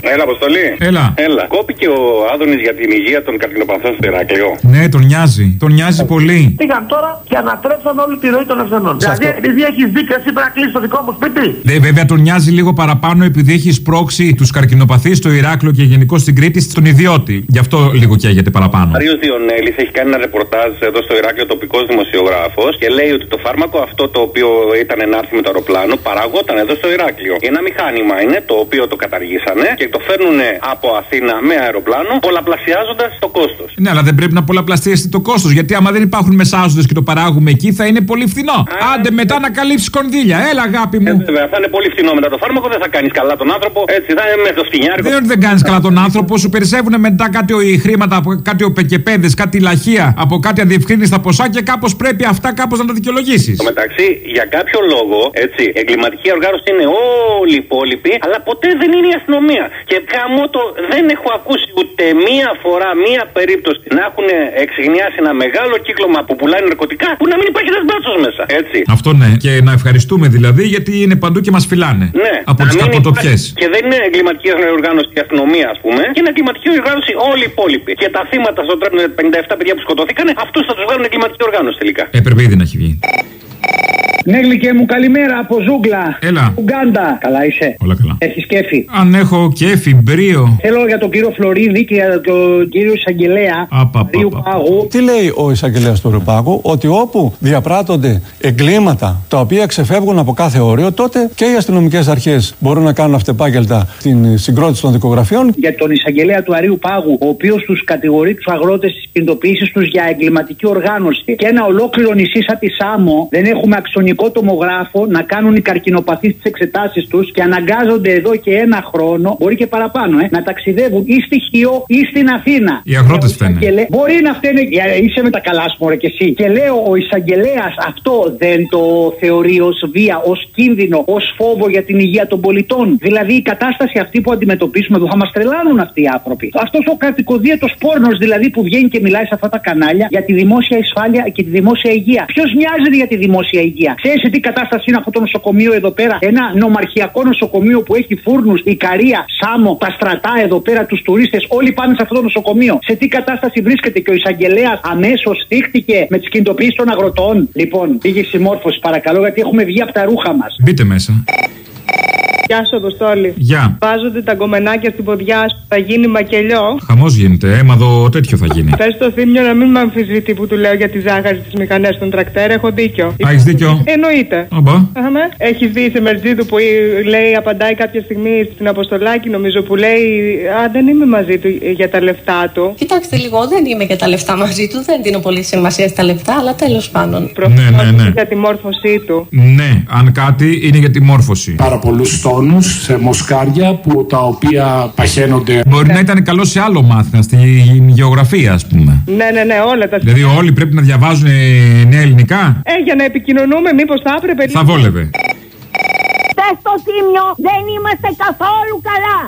Έλα, Αποστολή. Έλα. Κόπηκε ο Άδωνης για την υγεία των καρκινοπαθών στο Ηράκλειο. Ναι, τον νοιάζει. Τον νοιάζει πολύ. Πήγαν τώρα και ανατρέψαν όλη τη ροή των ασθενών. Δηλαδή, επειδή έχει δίκιο, εσύ πρέπει να κλείσει το δικό μου σπίτι. Βέβαια, τον νοιάζει λίγο παραπάνω επειδή έχει σπρώξει τους καρκινοπαθείς στο Ηράκλειο και γενικώ στην Κρήτη στον ιδιώτη. Γι' αυτό λίγο καίγεται παραπάνω. Ο Άριος Διονέλης έχει κάνει ένα ρεπορτάζ εδώ στο Ηράκλειο, τοπικός δημοσιογράφος, και λέει ότι το φάρμακο αυτό το οποίο ήταν να έρθει με το αεροπλάνο παραγόταν εδώ στο Ηράκλειο. Ένα μηχάνημα είναι το οποίο το καταργήσανε και το φέρνουν από Αθήνα με αεροπλάνο, πολλαπλασιάζοντας το κόστος. Ναι, αλλά δεν πρέπει να πολλαπλασιαστεί το κόστος. Γιατί άμα δεν υπάρχουν μεσάζοντες και το παράγουμε εκεί, θα είναι πολύ φθηνό. Άντε μετά να καλύψει κονδύλια. Έλα, αγάπη μου. Βέβαια, θα είναι πολύ φθηνό μετά το φάρμακο, δεν θα κάνεις καλά τον άνθρωπο. Έτσι, θα είναι με το φτηνιάρικο. Δεν κάνεις καλά τον άνθρωπο, σου περισσεύουν μετά κάτι χρήματα από κάτι οπεκεπέδες, κάτι λαχεία, από κάτι αδιευκρίνηστα ποσά και κάπως πρέπει αυτά κάπως να τα δικαιολογήσεις. Στο μεταξύ, για κάποιο λόγο, έτσι, εγκληματική οργάνωση είναι όλοι οι υπόλοιποι, αλλά ποτέ δεν είναι η αστυνομία. Και καμότο δεν έχω ακούσει ούτε μία φορά, μία περίπτωση να έχουν εξηγνιάσει ένα μεγάλο κύκλωμα που πουλάει ναρκωτικά που να μην υπάρχει ένας μπάτσος μέσα. Έτσι. Αυτό ναι. Και να ευχαριστούμε δηλαδή γιατί είναι παντού και μας φυλάνε. Ναι. Από τις καποτοπιές. Και δεν είναι εγκληματική οργάνωση η αστυνομία, ας πούμε, και είναι εγκληματική οργάνωση όλοι οι υπόλοιποι. Και τα θύματα στο τρένο, 57 παιδιά που σκοτώθηκαν, αυτούς θα τους βγάλουν εγκληματική οργάνωση τελικά. Έπρεπε ήδη να έχει βγει. Ναι, γλυκέ μου, καλημέρα από Ζούγκλα. Έλα. Ουγκάντα. Καλά είσαι? Όλα καλά. Έχεις κέφι? Αν έχω κέφι, μπρίο. Θέλω για τον κύριο Φλωρίδη και για τον κύριο Εισαγγελέα Ρίου Πάγου. Τι λέει ο Εισαγγελέας του Ρίου Πάγου? Ότι όπου διαπράττονται εγκλήματα τα οποία ξεφεύγουν από κάθε όριο, τότε και οι αστυνομικές αρχές μπορούν να κάνουν αυτεπάγγελτα την συγκρότηση των δικογραφιών. Για τον Εισαγγελέα του Αρείου Πάγου, ο οποίος τους κατηγορεί τους αγρότες στις κινητοποιήσεις τους για εγκληματική οργάνωση. Και ένα ολόκληρο νησί σαν τη Σάμο δεν έχουμε αξονικό τομογράφο να κάνουν οι καρκινοπαθείς τις εξετάσεις τους και αναγκάζονται εδώ και ένα χρόνο, μπορεί και παραπάνω, να ταξιδεύουν ή στη Χίο ή στην Αθήνα. Οι αγρότες φταίνε. Μπορεί να φταίνε, είσαι με τα καλά σου μωρέ και εσύ. Και λέω, ο εισαγγελέας αυτό δεν το θεωρεί ως βία, ως κίνδυνο, ως φόβο για την υγεία των πολιτών? Δηλαδή η κατάσταση αυτή που αντιμετωπίσουμε εδώ θα μας τρελάνουν αυτοί οι άνθρωποι. Αυτός ο κατοικοδίαιτος πόρνος δηλαδή που βγαίνει και μιλάει σε αυτά τα κανάλια για τη δημόσια ασφάλεια και τη δημόσια υγεία. Ποιος νοιάζεται για τη δημόσια υγεία? Ξέρεις τι κατάσταση είναι αυτό το νοσοκομείο εδώ πέρα? Ένα νομαρχιακό νοσοκομείο που έχει φούρνους, Ικαρία, Σάμο, τα στρατά εδώ πέρα, τους τουρίστες, όλοι πάνε σε αυτό το νοσοκομείο. Σε τι κατάσταση βρίσκεται? Και ο εισαγγελέας αμέσως θύχτηκε με τις κινητοποιήσεις των αγροτών. Λοιπόν, πήγε συμμόρφωση παρακαλώ, γιατί έχουμε βγει από τα ρούχα μας. Μπείτε μέσα. Γεια σου, Αποστόλη. Γεια. Βάζονται τα γκομενάκια στην ποδιά σου, θα γίνει μακελιό. Χαμός γίνεται, έμαδο τέτοιο θα γίνει. Πες στο Θήμιο να μην με αμφισβητεί που του λέω για τη ζάχαρη στις μηχανές των τρακτέρ, έχω δίκιο. Έχεις δίκιο. Εννοείται. Έχεις δει σε Μερτζίδου που λέει, απαντάει κάποια στιγμή στην Αποστολάκη, νομίζω, που λέει α, δεν είμαι μαζί του για τα λεφτά του. Κοιτάξτε λίγο, δεν είμαι για τα λεφτά μαζί του, δεν δίνω πολύ σημασία στα λεφτά, αλλά τέλος πάντων. Ναι. Για τη μόρφωσή του. Ναι, αν κάτι είναι για τη μόρφωση. Πάρα πολλούς τόνους σε μοσκάρια που τα οποία παχαίνονται. Μπορεί να ήταν καλό σε άλλο μάθημα, στη γεωγραφία, ας πούμε. Ναι, όλα τα. Δηλαδή, όλοι πρέπει να διαβάζουν νέα ελληνικά. Για να επικοινωνούμε, μήπως θα έπρεπε. Θα βόλευε. Στο Θήμιο δεν είμαστε καθόλου καλά.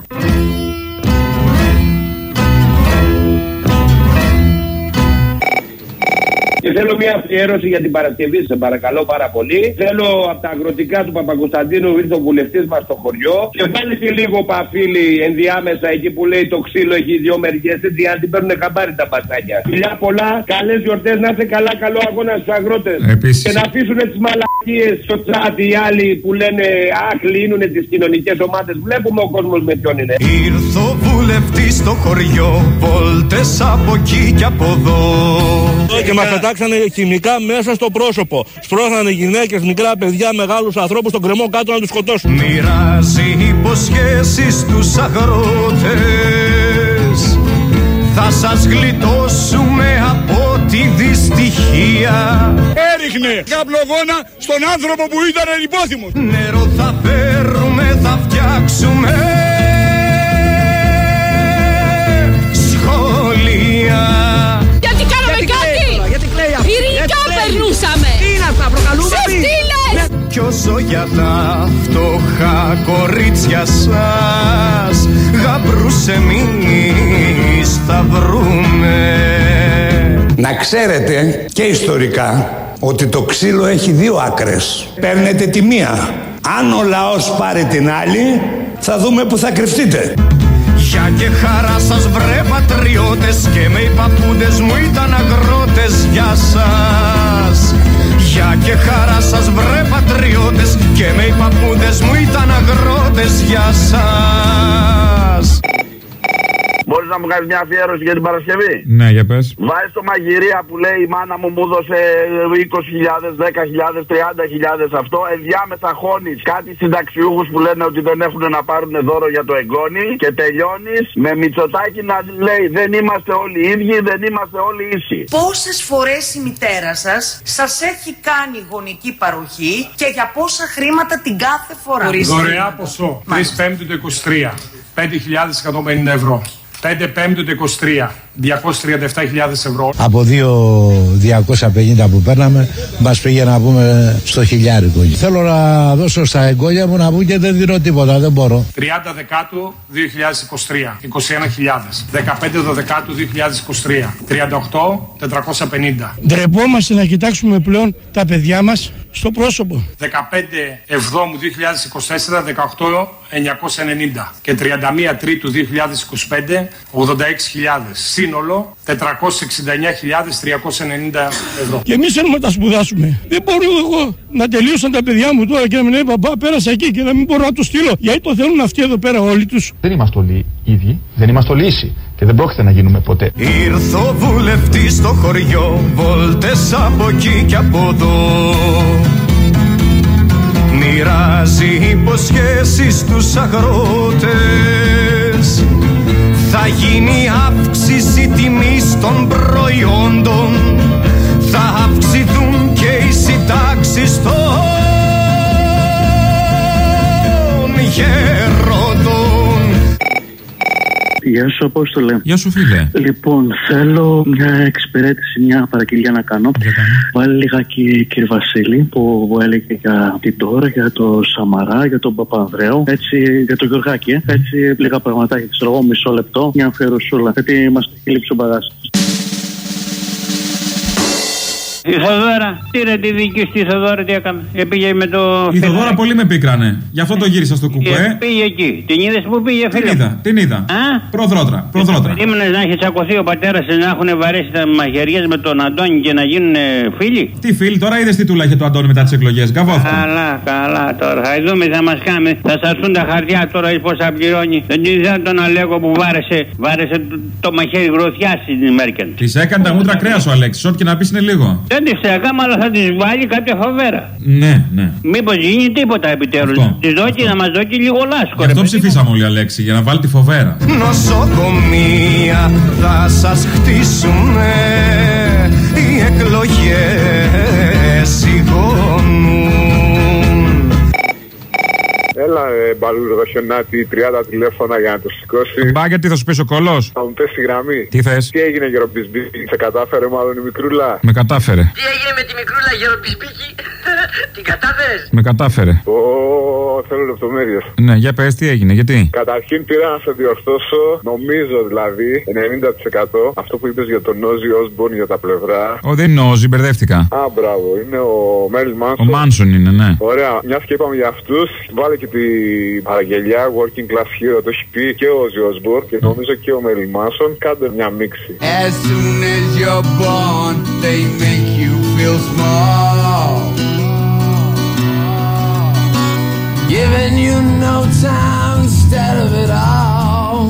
Και θέλω μια αφιέρωση για την Παρασκευή, σε παρακαλώ πάρα πολύ. Θέλω από τα αγροτικά του Παπακοσταντίνου, ήρθε ο βουλευτής μας στο χωριό. Και βάλει και λίγο παφίλι ενδιάμεσα εκεί που λέει το ξύλο έχει δύο μεριές. Έτσι, αν την παίρνουν χαμπάρι τα πατσάκια. Φιλιά πολλά, καλές γιορτές, να είστε καλά, καλό αγώνα στους αγρότες. Επίσης. Και να αφήσουν τις μαλακίες στο τσάτ οι άλλοι που λένε αχ, λύνουν τις κοινωνικές ομάδες. Βλέπουμε ο κόσμος με ποιον είναι. Ήρθε ο βουλευτής στο χωριό, βόλτες από εκεί και από εδώ. Και μας πετάξανε χημικά μέσα στο πρόσωπο. Σπρώχνανε γυναίκες, μικρά παιδιά, μεγάλους ανθρώπους στον κρεμό κάτω να τους σκοτώσουν. Μοιράζει υποσχέσεις στους αγρότες. Θα σας γλιτώσουμε από τη δυστυχία. Έριχνε καπνογόνα στον άνθρωπο που ήταν υπόθυμος. Νερό θα φέρουμε, θα φτιάξουμε σχολεία. Γιατί κάναμε κάτι! Ειρηνικά περνούσαμε! Τι είναι αυτά, προκαλούμε! Σε στήλες! Κι όσο για τα φτωχά κορίτσια σας γαμπρούς εμείς θα βρούμε. Να ξέρετε και ιστορικά ότι το ξύλο έχει δύο άκρες. Παίρνετε τη μία. Αν ο λαός πάρει την άλλη, θα δούμε που θα κρυφτείτε. Γεια και χαρά σας βρε πατριώτες, και με οι παππούδες μου ήταν αγρότες. Γεια σας. Γεια και χαρά σας βρε πατριώτες, και με οι παππούδες μου ήταν αγρότες. Γεια σας. Μπορείς να μου κάνεις μια αφιέρωση για την Παρασκευή? Ναι, για πες. Βάζεις το μαγειρία που λέει η μάνα μου έδωσε 20.000, 10.000, 30.000 αυτό. Ενδιάμεσα χώνεις κάτι συνταξιούχους που λένε ότι δεν έχουν να πάρουν δώρο για το εγγόνι. Και τελειώνεις με Μητσοτάκη να λέει δεν είμαστε όλοι ίδιοι, δεν είμαστε όλοι ίσοι. Πόσες φορές η μητέρα σας έχει κάνει γονική παροχή και για πόσα χρήματα την κάθε φορά? Δωρεά ποσό 3/5 το 23, 5.150 ευρώ. 5/5 το 23, 237.000 ευρώ. Από 2.250 που παίρναμε, μας πήγε να πούμε στο χιλιάρικο. Θέλω να δώσω στα εγγόνια μου να πούμε και δεν δίνω τίποτα, δεν μπορώ. 30 Δεκάτου 2023, 21.000. 15 Δεκάτου 2023, 38 450. Ντρεπόμαστε να κοιτάξουμε πλέον τα παιδιά μας στο πρόσωπο. 15 Εβδόμου 2024, 18 990 και 31 Τρίτου 2025, 86.000. Σύνολο 469.390 ευρώ. Και εμείς θέλουμε να τα σπουδάσουμε. Δεν μπορώ εγώ να τελείωσαν τα παιδιά μου τώρα και να μην λέει παπά πέρασα εκεί και να μην μπορώ να το στείλω. Γιατί το θέλουν αυτοί εδώ πέρα όλοι τους. Δεν είμαστε όλοι ίδιοι, δεν είμαστε όλοι ίσοι και δεν πρόκειται να γίνουμε ποτέ. Ήρθε ο βουλευτής στο χωριό, βόλτες από εκεί και από εδώ. Μοιράζει υποσχέσεις στους αγρότες. Θα γίνει αύξηση τιμής των προϊόντων. Θα αυξηθούν και οι συντάξεις των γερόντων. Γεια σου, Απόστολε. Γεια σου, φίλε. Λοιπόν, θέλω μια εξυπηρέτηση, μια παραγγελία να κάνω. Βάλει λιγάκι κύριε Βασίλη που έλεγε για την Τώρα, για το Σαμαρά, για τον Παπανδρέο, έτσι για τον Γιωργάκη. Έτσι λίγα πραγματάκια, ξέρω εγώ, μισό λεπτό, μια αφιερωσούλα. Γιατί μας έχει λείψει ο μπαγάς. Η Θοδώρα, τι ρε τη δική στη Θοδώρα, τι έκαμε? Πήγε με το. Η Θοδώρα πολύ με πίκρανε. Γι' αυτό το γύρισα στο κουπέ. Πήγε εκεί. Την είδες που πήγε, φίλε? Την είδα. Προδρότρα. Ήμουν να έχει τσακωθεί ο πατέρας να έχουν βαρέσει τα μαχαιριές με τον Αντώνη και να γίνουν φίλοι. Τι φίλοι, τώρα είδες τι τούλα είχε το Αντώνη μετά τις εκλογές. Γκαβόφτα. Καλά τώρα. Θα δούμε, θα μας κάνει. Θα σαρθούν τα χαρτιά τώρα πώς θα πληρώνει. Δεν είδα τον Αλέκο που βάρεσε το μαχαίρι γροθιά στην Μέρκελ. Της έκανε τα μούτρα κρέας ο Αλέξης, ό,τι και να πεις είναι λίγο. Δεν τη στέκαμε, αλλά θα τη βάλει κάποια φοβέρα. Ναι. Μήπως γίνει τίποτα επιτέλους? Τη δώσει να μας δώσει λίγο λάσκο. Γι' αυτό ψηφίσαμε όλοι, Αλέξη, για να βάλει τη φοβέρα. Νοσοκομεία θα σας χτίσουνε οι εκλογές σιγώνουν. Έλα, μπαλούδο χιονάτι, 30 τηλέφωνα για να το σηκώσει. Μπα, γιατί θα σου πεις ο κολός? Θα μου πες τη γραμμή. Τι θες? Τι έγινε, Γεροπισμπίκη? Σε κατάφερε μάλλον η μικρούλα? Με κατάφερε. Τι έγινε με τη μικρούλα, Γεροπισμπίκη? Την κατάφερες? Με κατάφερε. Θέλω λεπτομέρειες. Ναι, για πες τι έγινε, γιατί? Καταρχήν πήρα να σε διορθώσω. Νομίζω δηλαδή 90% αυτό που είπες για τον Όζι Όσμπορν για τα πλευρά. Δεν είναι ο Όζι, μπερδεύτηκα. Α, μπράβο, είναι ο Μέριλ Μάνσον. Ο Μάνσον είναι, ναι. Ωραία, μια και είπαμε για αυτούς, βάλε και την παραγγελιά Working Class Hero. Το έχει πει και ο Όζι Όσμπορν και νομίζω και ο Μέριλ Μάνσον. Κάντε μια μίξη. As soon as you're born, they make you feel small. Giving you no time instead of it all.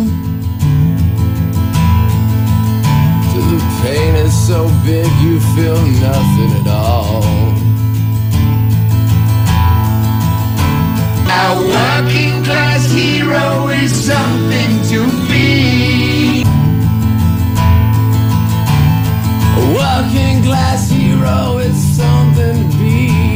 Till the pain is so big you feel nothing at all. A working class hero is something to be. A working class hero is something to be.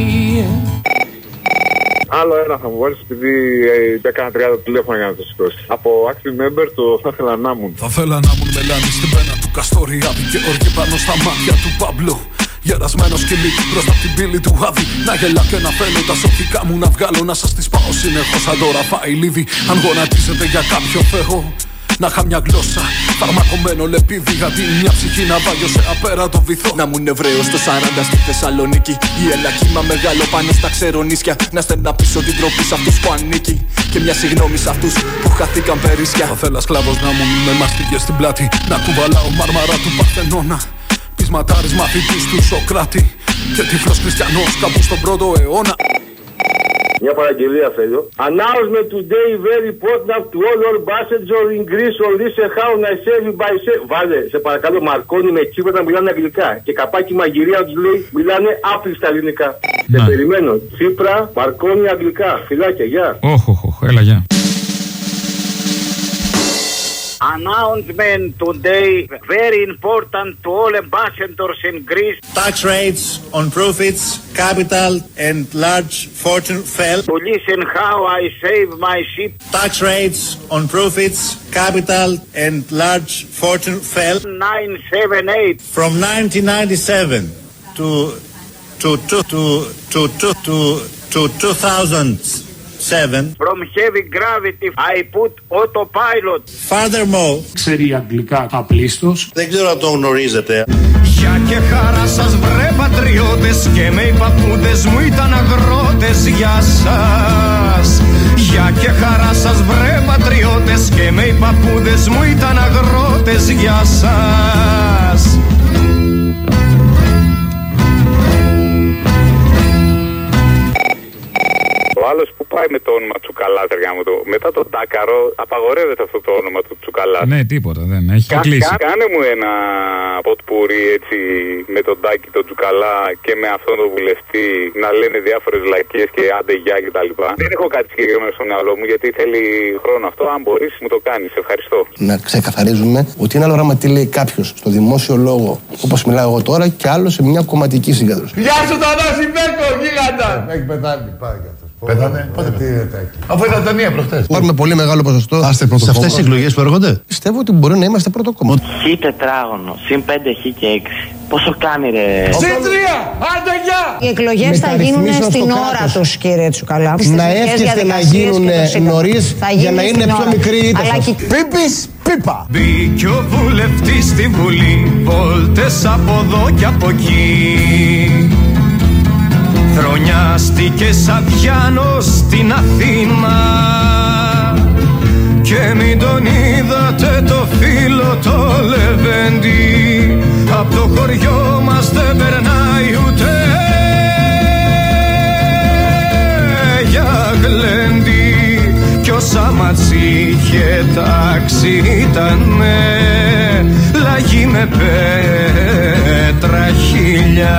Άλλο ένα θα μου βάλεις επειδή έκανα 30 τηλέφωνα για να το σηκώσει. Από Active Member το θα ήθελα να ήμουν. Θα ήθελα να ήμουν μελάνη στην πένα του Καστοριάδη και όργη πάνω στα μάτια του Παμπλού. Γερασμένο σκυλί μπροστά από την πύλη του Άδη. Να γελάω και να φαίνω τα σοφικά μου να βγάλω. Να σας τις πάω συνεχώς σαν το Ραφαηλίδη. Αν γονατίζετε για κάποιο Θεό, Να είχα μια γλώσσα φαρμακωμένο λεπίδι. Αντί μια ψυχή να βάλω σε απέραντο βυθό. Να μου Εβραίος το 40 στη Θεσσαλονίκη. Η ελακίμα μεγάλο πάνω στα ξερονίσια. Να στεναπίσω την τροπή σ' αυτούς που ανήκει. Και μια συγγνώμη σ' αυτούς που χαθήκαν περίσσια. Θα θέλα σκλάβος να μου με μαστίγες στην πλάτη. Να κουβαλάω μάρμαρα του Παρθενώνα. Πεισματάρης μαθητής του Σοκράτη. Και τυφλός χριστιανός κάπου στον πρώτο αιώνα. Μια παραγγελία θέλω. Announcement today very important to all your passengers in Greece or this how I save by save. Βάλε, σε παρακαλώ, Μαρκόνι με Κύπρο να μιλάνε αγγλικά. Και καπάκι μαγειρία τους λέει μιλάνε άπλυστα ελληνικά. Σε περιμένω. Τσίπρα, Μαρκόνι αγγλικά. Φιλάκια, γεια. Έλα, γεια. Announcement today very important to all ambassadors in Greece. Tax rates on profits, capital and large fortune fell. To listen how I save my ship. Tax rates on profits, capital and large fortune fell. 978 from 1997 to 2007. From heavy gravity I put autopilot. Furthermore, ξέρει αγγλικά απλίστος. δεν ξέρω αν το γνωρίζετε. Γεια και χαρά σας βρε πατριώτες. Και με οι παππούδες μου ήταν αγρότες. Γεια σας. Γεια και χαρά σας βρε πατριώτες. Και με οι παππούδες μου ήταν αγρότες. Γεια σας. Ο άλλος που πάει με το όνομα Τσουκαλά, μετά τον Τάκαρο, απαγορεύεται αυτό το όνομα του Τσουκαλά. Ναι, τίποτα, δεν έχει κλείσει. Κάνε μου ένα ποτπούρι έτσι με τον Τάκη, τον Τσουκαλά και με αυτόν τον βουλευτή να λένε διάφορες λαϊκίες και άντε γεια κτλ. Δεν έχω κάτι συγκεκριμένο στο μυαλό μου γιατί θέλει χρόνο αυτό. Αν μπορείς, μου το κάνεις. Ευχαριστώ. Να ξεκαθαρίζουμε ότι είναι άλλο πράγμα τι λέει κάποιος στο δημόσιο λόγο, όπως μιλάω εγώ τώρα, και άλλο σε μια κομματική συγκέντρωση. Γεια σου, Θανάση Μπέκο, γίγαντα! Έχει πεθάνει, πάει κι αυτό. Πέθανε, πότε πέθανε. Αφού ήταν ταινία προχτές. Πάρουμε πολύ μεγάλο ποσοστό σε αυτές τις εκλογές που έρχονται. Πιστεύω ότι μπορεί να είμαστε πρώτο κόμμα. Χ τετράγωνο, συν 5 χ και 6. Πόσο κάνει ρε? Συν 3, άντε γεια! Οι εκλογές θα γίνουν στην ώρα τους, κύριε Τσουκαλά. Να εύχεστε να γίνουν νωρίς για να είναι πιο μικρή η ήττα. Πίπης, πίπα. Μπήκε ο βουλευτής στη Βουλή, βόλτες από εδώ και από εκεί. Χρονιάστηκε σαν Διάνος στην Αθήνα. Και μην τον είδατε το φίλο το Λεβέντη. Απ' το χωριό μας δεν περνάει ούτε για γλέντι. Κι όσα μας είχε τάξει ήτανε λαγί με πέτρα χίλια.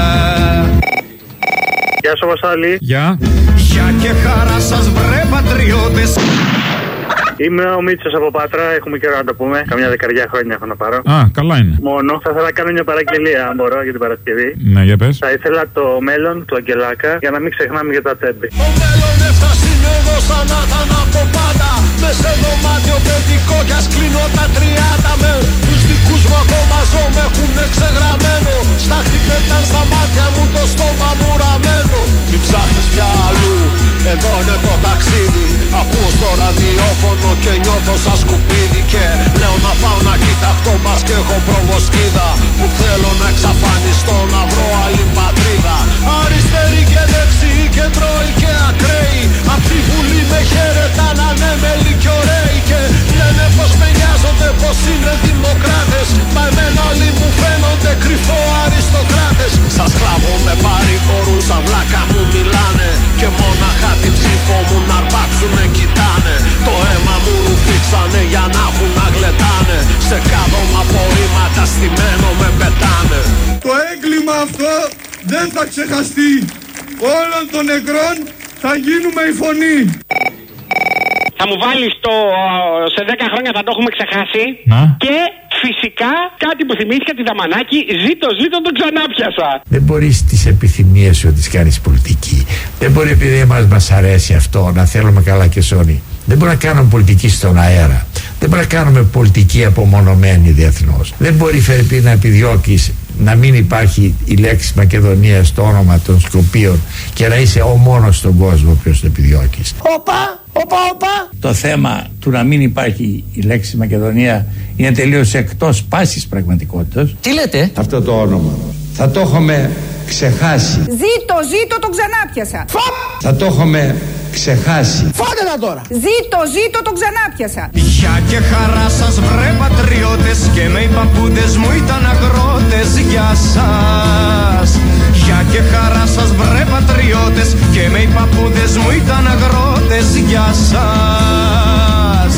Γεια σου Βασάλη. Γεια. Γεια και χαρά σας βρε πατριώτες. Είμαι ο Μίτσος από Πάτρα, έχουμε καιρό να το πούμε. Καμιά 10 χρόνια έχω να πάρω. Α, καλά είναι. Μόνο. Θα ήθελα να κάνω μια παραγγελία, αν μπορώ, για την Παρασκευή. Ναι, για πες. Θα ήθελα το μέλλον του Αγγελάκα για να μην ξεχνάμε για τα τέμπη. Το μέλλον έφτασε εδώ σαν να ήταν από πάντα. Μες σε δωμάτιο παιδικό κι ας κλείνω τα 30. Με τους δικούς μου ακόμα ζω με έχουνε ξεγραμμένο. Στα χτυπέταν στα μάτια μου το στόμα μου ραμμένο. Μην ψάχνεις πια αλλού, εδώ είναι το ταξίδι. Ακούω στο ραδιόφωνο και νιώθω σαν σκουπίδι. Και λέω να πάω να κοιταχτώ μπας και έχω προβοσκίδα. Που θέλω να εξαφανιστώ, να βρω άλλη πατρίδα. Αριστεροί και δεξιοί, κεντρώοι και ακραίοι. Απ' τη Βουλή με χαίρεταν ανέμελοι και ωραίοι. Και λένε πως με νοιάζονται, πως είναι δημοκράτες. Μα εμένα όλοι μου φαίνονται κρυφό αριστοκράτες. Σαν σκλάβο με παρηγορούν, σαν βλάκα μου μιλάνε. Και μόναχα την ψήφο μου να αρπάξουνε κοιτάνε. Το αίμα μου ρουφήξανε για να έχουν να γλεντάνε. Σε κάδωμα απορρίμματα στημένο με πετάνε. Το έγκλημα αυτό δεν θα ξεχαστεί. Όλων των νεκρών θα γίνουμε η φωνή. Θα μου βάλεις το σε 10 χρόνια θα το έχουμε ξεχάσει. Και φυσικά κάτι που θυμήθηκα τη Δαμανάκη, ζήτω τον ξανάπιασα. Δεν μπορείς τις επιθυμίες σου να τις κάνεις πολιτική. Δεν μπορεί επειδή μας αρέσει αυτό να θέλουμε καλά και σώνει. Δεν μπορεί να κάνουμε πολιτική στον αέρα. Δεν μπορεί να κάνουμε πολιτική απομονωμένη διεθνώς. Δεν μπορεί Φερρυπή να επιδιώκεις να μην υπάρχει η λέξη Μακεδονία στο όνομα των Σκοπίων και να είσαι ο μόνος στον κόσμο ποιος το επιδιώκεις. Οπα! Το θέμα του να μην υπάρχει η λέξη Μακεδονία είναι τελείως εκτός πάσης πραγματικότητας. Τι λέτε? Αυτό το όνομα θα το έχουμε ξεχάσει. Ζήτω, τον ξανάπιασα. Θα το έχουμε ξεχάσει. Φάτε τα τώρα. Ζήτω, τον ξανάπιασα. Γεια και χαρά σας βρε πατριώτες, και με οι παππούδες μου ήταν αγρότες. Γεια σας. Γεια και χαρά σας βρε πατριώτες, και με οι παππούδες μου ήταν αγρότες. Γεια σας.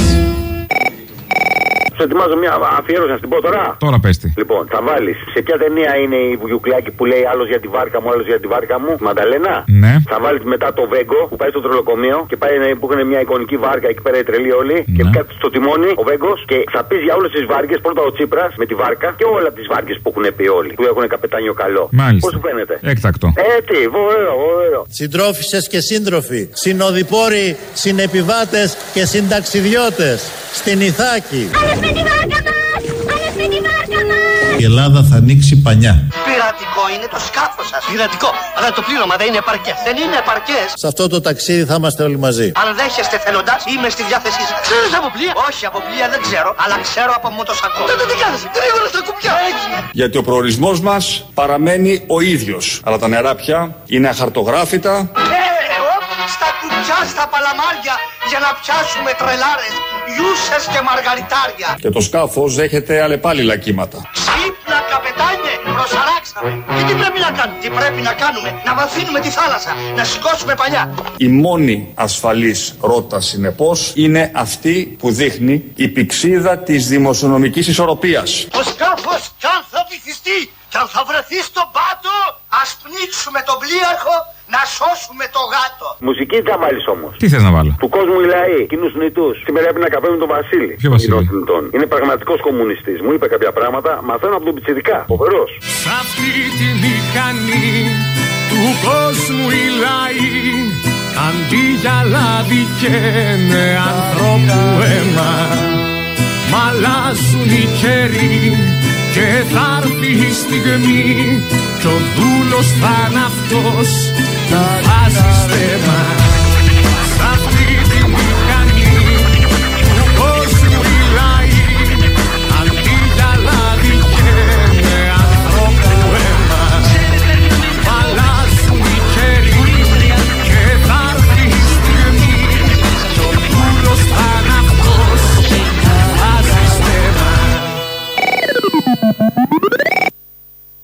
Σου ετοιμάζω μια αφιέρωση, να την πω τώρα. Τώρα πες τη. Λοιπόν, θα βάλεις. Σε ποια ταινία είναι η Βουγιουκλάκη που λέει άλλος για τη βάρκα μου, άλλος για τη βάρκα μου? Μανταλένα. Ναι. Θα βάλεις μετά το Βέγκο που πάει στο τρολοκομείο και πάει που έχουν μια εικονική βάρκα εκεί πέρα οι τρελοί όλοι. Ναι. Και κάτω στο τιμόνι ο Βέγκος και θα πεις για όλες τις βάρκες. Πρώτα ο Τσίπρας με τη βάρκα και όλα τις βάρκες που έχουν πει όλοι. Που έχουν καπετάνιο καλό. Μάλιστα. Πώς σου φαίνεται? Έκτακτο. Έτσι, ωραίο. Συντρόφισσες και σύντροφοι, συνοδοιπόροι, συνεπιβάτες και συνταξιδιώτες στην Ιθάκη. Η Ελλάδα θα ανοίξει πανιά. Πειρατικό είναι το σκάφος σας. Πειρατικό, αλλά το πλήρωμα δεν είναι επαρκές. Δεν είναι επαρκές. Σε αυτό το ταξίδι θα είμαστε όλοι μαζί. Αν δέχεστε θελοντάς, είμαι στη διάθεσή σας. Ξέρεις από πλοία? Όχι, από πλοία δεν ξέρω, αλλά ξέρω από μοτοσακό. Τι κάνεις, γρήγορα στα κουπιά. Έτσι. Γιατί ο προορισμός μας παραμένει ο ίδιος. Αλλά τα νερά πια είναι αχαρτογράφητα. Στα κουπιά, στα παλαμάρια, για να πιάσουμε τρελάρες, γιούσες και μαργαριτάρια. Και το σκάφος δέχεται αλλεπάλληλα κύματα. Ξύπνα, καπετάνιε, προσαράξαμε. Και τι πρέπει να κάνουμε? Τι πρέπει να κάνουμε? Να βαθύνουμε τη θάλασσα, να σηκώσουμε παλιά. Η μόνη ασφαλής ρότα, συνεπώς, είναι αυτή που δείχνει η πυξίδα της δημοσιονομικής ισορροπίας. Το σκάφος κι αν θα βυθιστεί, κι αν θα βρεθεί στον πάτο, ας πνίξουμε τον πλοίαρχο, να σώσουμε το γάτο. Μουσική θα βάλεις όμως. Τι θες να βάλω? Του κόσμου οι λαοί, κοινούς νητούς. Σήμερα έπρεπε να καπέλουμε τον Βασίλη. Ποιο Βασίλη? Είναι πραγματικός κομμουνιστής. Μου είπε κάποια πράγματα, μαθαίνω από τον πιτσιρικά. Φοβερός. Σ' αυτή τη μηχανή του κόσμου οι λαοί, αντί για λάδι καίνε ανθρώπου αίμα. Μ' αλλάζουν οι καιροί και θα έρθει η στιγμή κι ο δούλος θα είναι αυτός που βάζει στέμα.